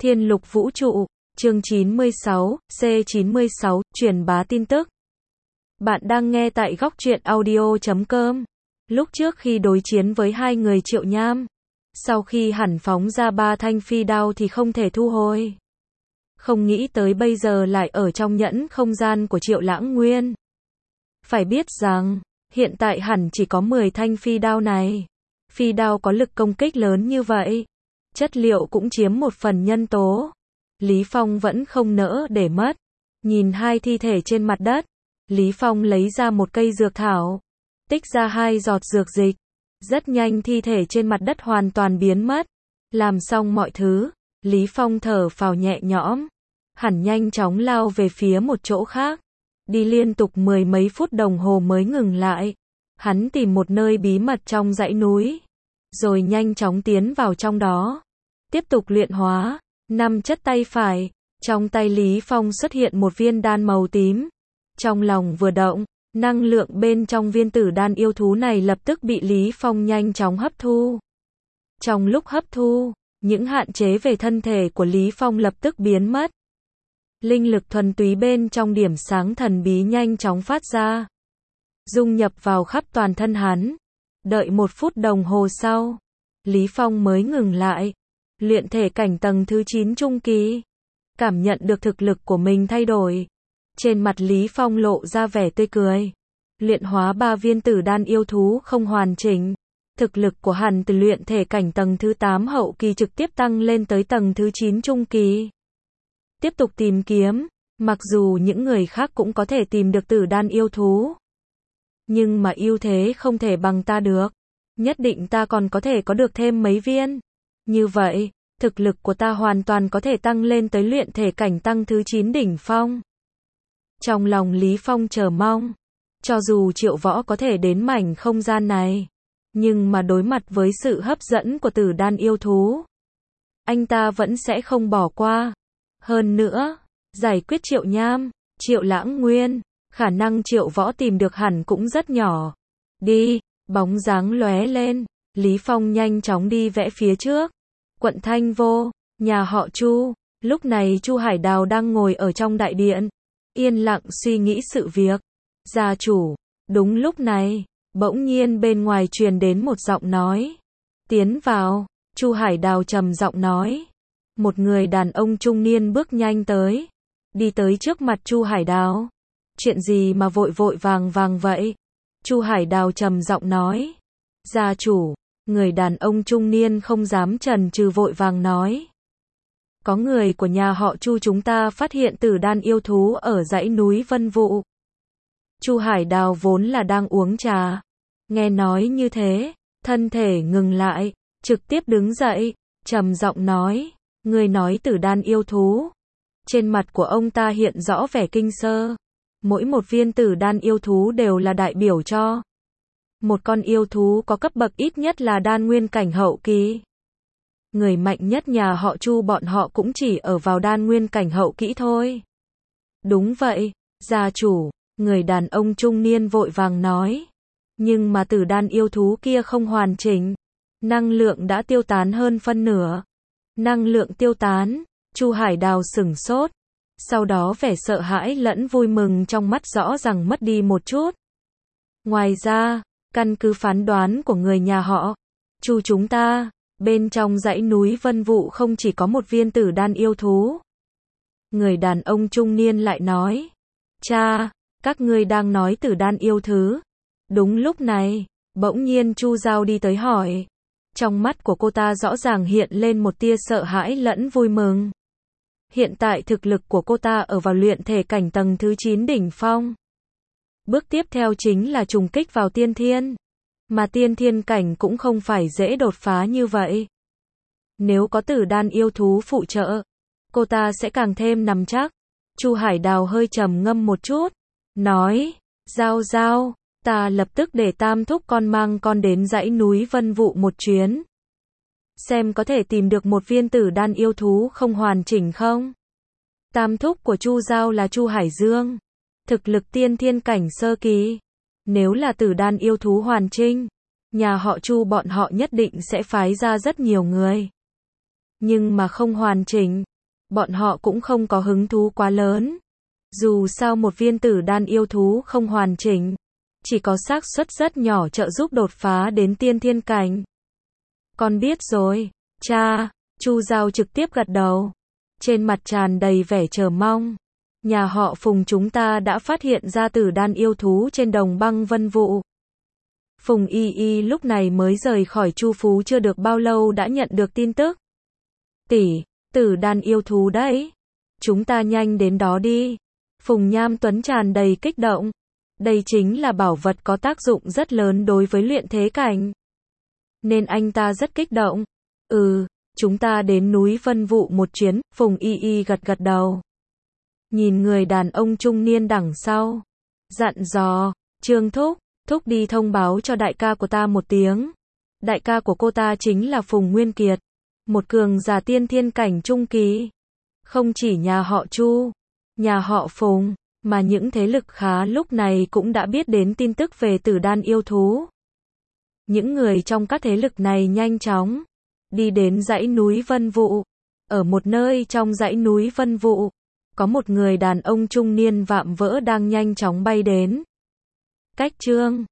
Thiên lục vũ trụ, chương 96, C96, truyền bá tin tức. Bạn đang nghe tại góc truyện audio.com. Lúc trước khi đối chiến với hai người Triệu Nham, sau khi hẳn phóng ra 3 thanh phi đao thì không thể thu hồi. Không nghĩ tới bây giờ lại ở trong nhẫn không gian của Triệu Lãng Nguyên. Phải biết rằng, hiện tại hẳn chỉ có 10 thanh phi đao này. Phi đao có lực công kích lớn như vậy. Chất liệu cũng chiếm một phần nhân tố. Lý Phong vẫn không nỡ để mất. Nhìn hai thi thể trên mặt đất, Lý Phong lấy ra một cây dược thảo, tích ra 2 giọt dược dịch. Rất nhanh thi thể trên mặt đất hoàn toàn biến mất. Làm xong mọi thứ, Lý Phong thở phào nhẹ nhõm. Hẳn nhanh chóng lao về phía một chỗ khác. Đi liên tục 10 mấy phút đồng hồ mới ngừng lại. Hắn tìm một nơi bí mật trong dãy núi, rồi nhanh chóng tiến vào trong đó. Tiếp tục luyện hóa, 5 chất tay phải. Trong tay Lý Phong xuất hiện một viên đan màu tím. Trong lòng vừa động, năng lượng bên trong viên tử đan yêu thú này lập tức bị Lý Phong nhanh chóng hấp thu. Trong lúc hấp thu, những hạn chế về thân thể của Lý Phong lập tức biến mất. Linh lực thuần túy bên trong điểm sáng thần bí nhanh chóng phát ra, dung nhập vào khắp toàn thân hắn. Đợi 1 phút đồng hồ sau, Lý Phong mới ngừng lại. Luyện thể cảnh tầng thứ 9 trung kỳ. Cảm nhận được thực lực của mình thay đổi. Trên mặt Lý Phong lộ ra vẻ tươi cười. Luyện hóa 3 viên tử đan yêu thú không hoàn chỉnh. Thực lực của hắn từ luyện thể cảnh tầng thứ 8 hậu kỳ trực tiếp tăng lên tới tầng thứ 9 trung kỳ. Tiếp tục tìm kiếm. Mặc dù những người khác cũng có thể tìm được tử đan yêu thú, nhưng mà ưu thế không thể bằng ta được. Nhất định ta còn có thể có được thêm mấy viên. Như vậy, thực lực của ta hoàn toàn có thể tăng lên tới luyện thể cảnh tăng thứ 9 đỉnh phong. Trong lòng Lý Phong chờ mong, cho dù Triệu Võ có thể đến mảnh không gian này, nhưng mà đối mặt với sự hấp dẫn của tử đan yêu thú, anh ta vẫn sẽ không bỏ qua. Hơn nữa, giải quyết Triệu Nham, Triệu Lãng Nguyên, khả năng Triệu Võ tìm được hẳn cũng rất nhỏ. Đi, bóng dáng lóe lên, Lý Phong nhanh chóng đi vẽ phía trước. Quận Thanh Vô, nhà họ Chu. Lúc này Chu Hải Đào đang ngồi ở trong đại điện, yên lặng suy nghĩ sự việc. Gia chủ. Đúng lúc này, bỗng nhiên bên ngoài truyền đến một giọng nói. Tiến vào. Chu Hải Đào trầm giọng nói. Một người đàn ông trung niên bước nhanh tới, đi tới trước mặt Chu Hải Đào. Chuyện gì mà vội vội vàng vàng vậy? Chu Hải Đào trầm giọng nói. Gia chủ. Người đàn ông trung niên không dám chần chừ vội vàng nói. Có người của nhà họ Chu chúng ta phát hiện tử đan yêu thú ở dãy núi Vân Vụ. Chu Hải Đào vốn là đang uống trà. Nghe nói như thế, thân thể ngừng lại, trực tiếp đứng dậy, trầm giọng nói. Người nói tử đan yêu thú. Trên mặt của ông ta hiện rõ vẻ kinh sơ. Mỗi một viên tử đan yêu thú đều là đại biểu cho một con yêu thú có cấp bậc ít nhất là đan nguyên cảnh hậu kỳ. Người mạnh nhất nhà họ Chu bọn họ cũng chỉ ở vào đan nguyên cảnh hậu kỹ thôi. Đúng vậy, gia chủ, người đàn ông trung niên vội vàng nói. Nhưng mà tử đan yêu thú kia không hoàn chỉnh. Năng lượng đã tiêu tán hơn phân nửa. Năng lượng tiêu tán, Chu Hải Đào sửng sốt. Sau đó vẻ sợ hãi lẫn vui mừng trong mắt rõ ràng mất đi một chút. Ngoài ra, căn cứ phán đoán của người nhà họ Chu chúng ta, bên trong dãy núi Vân Vụ không chỉ có một viên tử đan yêu thú. Người đàn ông trung niên lại nói. Cha, các ngươi đang nói tử đan yêu thứ. Đúng lúc này, bỗng nhiên Chu Giao đi tới hỏi. Trong mắt của cô ta rõ ràng hiện lên một tia sợ hãi lẫn vui mừng. Hiện tại thực lực của cô ta ở vào luyện thể cảnh tầng thứ 9 đỉnh phong. Bước tiếp theo chính là trùng kích vào tiên thiên. Mà tiên thiên cảnh cũng không phải dễ đột phá như vậy. Nếu có tử đan yêu thú phụ trợ, cô ta sẽ càng thêm nắm chắc. Chu Hải Đào hơi trầm ngâm một chút, nói. Giao, ta lập tức để Tam thúc con mang con đến dãy núi Vân Vụ một chuyến. Xem có thể tìm được một viên tử đan yêu thú không hoàn chỉnh không? Tam thúc của Chu Giao là Chu Hải Dương. Thực lực tiên thiên cảnh sơ kỳ. Nếu là tử đan yêu thú hoàn chỉnh, nhà họ Chu bọn họ nhất định sẽ phái ra rất nhiều người. Nhưng mà không hoàn chỉnh, bọn họ cũng không có hứng thú quá lớn. Dù sao một viên tử đan yêu thú không hoàn chỉnh, chỉ có xác suất rất nhỏ trợ giúp đột phá đến tiên thiên cảnh. Con biết rồi, cha. Chu Giao trực tiếp gật đầu, trên mặt tràn đầy vẻ chờ mong. Nhà họ Phùng chúng ta đã phát hiện ra tử đan yêu thú trên đồng băng vân vụ. Phùng Y Y lúc này mới rời khỏi Chu Phú chưa được bao lâu đã nhận được tin tức. Tỷ, tử đan yêu thú đấy. Chúng ta nhanh đến đó đi. Phùng Nham Tuấn tràn đầy kích động. Đây chính là bảo vật có tác dụng rất lớn đối với luyện thế cảnh. Nên anh ta rất kích động. Chúng ta đến núi Vân Vụ một chuyến, Phùng Y Y gật gật đầu. Nhìn người đàn ông trung niên đằng sau. Dặn dò, Trương Thúc, Thúc đi thông báo cho đại ca của ta một tiếng. Đại ca của cô ta chính là Phùng Nguyên Kiệt, một cường giả tiên thiên cảnh trung kỳ. Không chỉ nhà họ Chu, nhà họ Phùng, mà những thế lực khá lúc này cũng đã biết đến tin tức về tử đan yêu thú. Những người trong các thế lực này nhanh chóng đi đến dãy núi Vân Vụ. Ở một nơi trong dãy núi Vân Vụ, có một người đàn ông trung niên vạm vỡ đang nhanh chóng bay đến. Cách Trương